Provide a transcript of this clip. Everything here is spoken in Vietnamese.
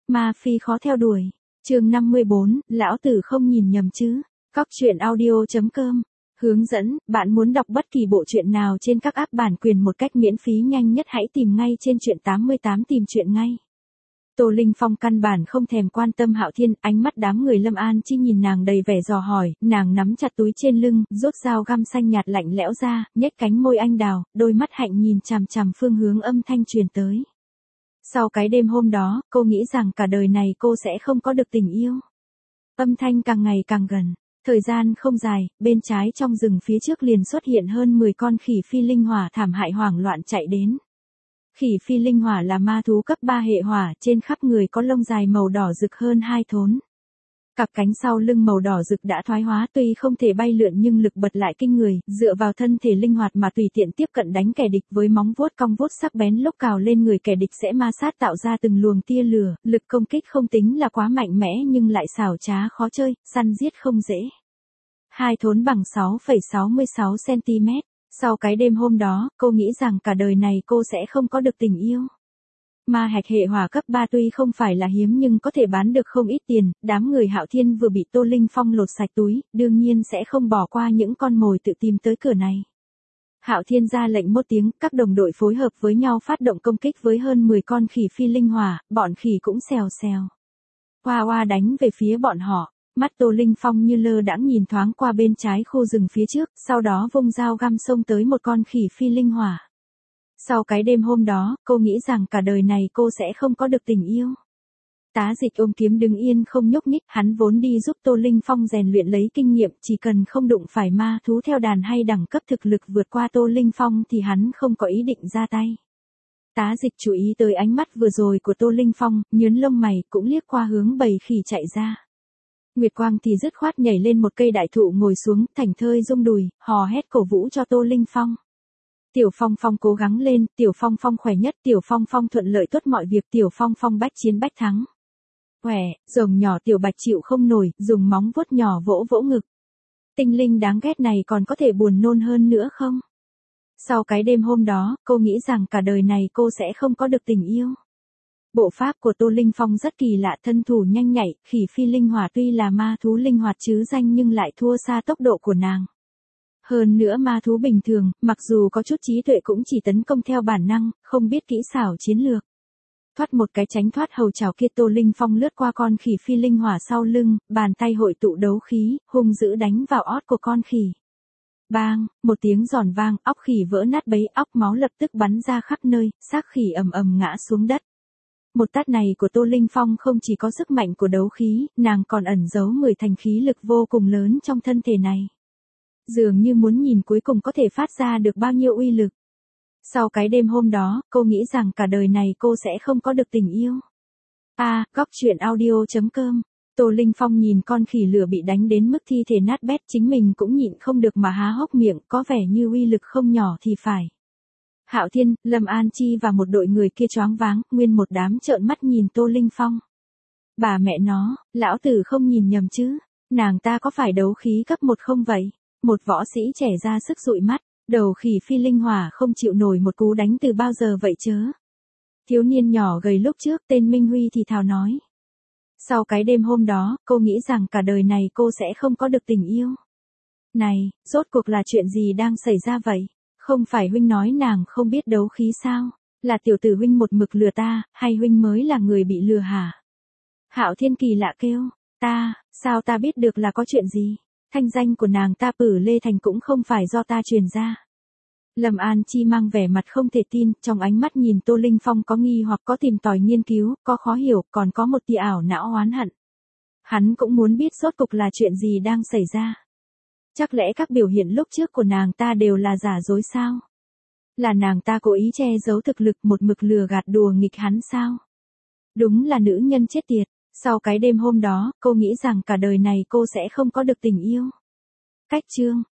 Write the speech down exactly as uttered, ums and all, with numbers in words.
Ma phi khó theo đuổi. Chương năm mươi bốn, lão tử không nhìn nhầm chứ. Cóc truyện audio chấm com. Hướng dẫn, bạn muốn đọc bất kỳ bộ truyện nào trên các app bản quyền một cách miễn phí nhanh nhất hãy tìm ngay trên truyện tám mươi tám tìm truyện ngay. Tô Linh Phong căn bản không thèm quan tâm Hạo Thiên, ánh mắt đám người Lâm An Chi nhìn nàng đầy vẻ dò hỏi, nàng nắm chặt túi trên lưng, rút dao găm xanh nhạt lạnh lẽo ra, nhếch cánh môi anh đào, đôi mắt hạnh nhìn chằm chằm phương hướng âm thanh truyền tới. Sau cái đêm hôm đó, cô nghĩ rằng cả đời này cô sẽ không có được tình yêu. Âm thanh càng ngày càng gần. Thời gian không dài, bên trái trong rừng phía trước liền xuất hiện hơn mười con khỉ phi linh hỏa thảm hại hoảng loạn chạy đến. Khỉ phi linh hỏa là ma thú cấp ba hệ hỏa, trên khắp người có lông dài màu đỏ rực hơn hai thốn. Cặp cánh sau lưng màu đỏ rực đã thoái hóa, tuy không thể bay lượn nhưng lực bật lại kinh người, dựa vào thân thể linh hoạt mà tùy tiện tiếp cận đánh kẻ địch với móng vuốt cong vuốt sắc bén lúc cào lên người kẻ địch sẽ ma sát tạo ra từng luồng tia lửa, lực công kích không tính là quá mạnh mẽ nhưng lại xảo trá khó chơi, săn giết không dễ. Hai thốn bằng sáu phẩy sáu mươi sáu xăng-ti-mét. Sau cái đêm hôm đó, cô nghĩ rằng cả đời này cô sẽ không có được tình yêu. Ma hạch hệ hỏa cấp ba tuy không phải là hiếm nhưng có thể bán được không ít tiền, đám người Hạo Thiên vừa bị Tô Linh Phong lột sạch túi, đương nhiên sẽ không bỏ qua những con mồi tự tìm tới cửa này. Hạo Thiên ra lệnh một tiếng, các đồng đội phối hợp với nhau phát động công kích với hơn mười con khỉ phi linh hỏa, bọn khỉ cũng xèo xèo. Hoa hoa đánh về phía bọn họ. Mắt Tô Linh Phong như lơ đãng nhìn thoáng qua bên trái khu rừng phía trước, sau đó vung dao găm xông tới một con khỉ phi linh hỏa. Sau cái đêm hôm đó, cô nghĩ rằng cả đời này cô sẽ không có được tình yêu. Tá Dịch ôm kiếm đứng yên không nhúc nhích, hắn vốn đi giúp Tô Linh Phong rèn luyện lấy kinh nghiệm, chỉ cần không đụng phải ma thú theo đàn hay đẳng cấp thực lực vượt qua Tô Linh Phong thì hắn không có ý định ra tay. Tá Dịch chú ý tới ánh mắt vừa rồi của Tô Linh Phong, nhướng lông mày, cũng liếc qua hướng bầy khỉ chạy ra. Nguyệt Quang thì dứt khoát nhảy lên một cây đại thụ ngồi xuống, thảnh thơi rung đùi, hò hét cổ vũ cho Tô Linh Phong. Tiểu Phong Phong cố gắng lên, Tiểu Phong Phong khỏe nhất, Tiểu Phong Phong thuận lợi tốt mọi việc, Tiểu Phong Phong bách chiến bách thắng. Khỏe, rồng nhỏ Tiểu Bạch chịu không nổi, dùng móng vuốt nhỏ vỗ vỗ ngực. Tinh linh đáng ghét này còn có thể buồn nôn hơn nữa không? Sau cái đêm hôm đó, cô nghĩ rằng cả đời này cô sẽ không có được tình yêu. Bộ pháp của Tô Linh Phong rất kỳ lạ, thân thủ nhanh nhạy, khỉ phi linh hỏa tuy là ma thú linh hoạt chứ danh nhưng lại thua xa tốc độ của nàng. Hơn nữa ma thú bình thường, mặc dù có chút trí tuệ cũng chỉ tấn công theo bản năng, không biết kỹ xảo chiến lược. Thoát một cái tránh thoát hầu chảo kia, Tô Linh Phong lướt qua con khỉ phi linh hỏa sau lưng, bàn tay hội tụ đấu khí, hung dữ đánh vào ót của con khỉ. Bang, một tiếng giòn vang, óc khỉ vỡ nát bấy, óc máu lập tức bắn ra khắp nơi, xác khỉ ầm ầm ngã xuống đất. Một tát này của Tô Linh Phong không chỉ có sức mạnh của đấu khí, nàng còn ẩn giấu mười thành khí lực vô cùng lớn trong thân thể này. Dường như muốn nhìn cuối cùng có thể phát ra được bao nhiêu uy lực. Sau cái đêm hôm đó, cô nghĩ rằng cả đời này cô sẽ không có được tình yêu. À, Cóc truyện audio chấm com. Tô Linh Phong nhìn con khỉ lửa bị đánh đến mức thi thể nát bét, chính mình cũng nhịn không được mà há hốc miệng, có vẻ như uy lực không nhỏ thì phải. Hạo Thiên, Lâm An Chi và một đội người kia choáng váng, nguyên một đám trợn mắt nhìn Tô Linh Phong. Bà mẹ nó, lão tử không nhìn nhầm chứ, nàng ta có phải đấu khí cấp một không vậy? Một võ sĩ trẻ ra sức dụi mắt, đầu khỉ phi linh hỏa không chịu nổi một cú đánh từ bao giờ vậy chớ. Thiếu niên nhỏ gầy lúc trước tên Minh Huy thì thào nói. Sau cái đêm hôm đó, cô nghĩ rằng cả đời này cô sẽ không có được tình yêu. Này, rốt cuộc là chuyện gì đang xảy ra vậy? Không phải huynh nói nàng không biết đấu khí sao? Là tiểu tử huynh một mực lừa ta, hay huynh mới là người bị lừa hả? Hạo Thiên kỳ lạ kêu, ta, sao ta biết được là có chuyện gì? Thanh danh của nàng ta Pử Lê Thành cũng không phải do ta truyền ra. Lâm An Chi mang vẻ mặt không thể tin, trong ánh mắt nhìn Tô Linh Phong có nghi hoặc có tìm tòi nghiên cứu, có khó hiểu, còn có một tia ảo não oán hận. Hắn cũng muốn biết rốt cục là chuyện gì đang xảy ra. Chắc lẽ các biểu hiện lúc trước của nàng ta đều là giả dối sao? Là nàng ta cố ý che giấu thực lực một mực lừa gạt đùa nghịch hắn sao? Đúng là nữ nhân chết tiệt. Sau cái đêm hôm đó, cô nghĩ rằng cả đời này cô sẽ không có được tình yêu. Cách chương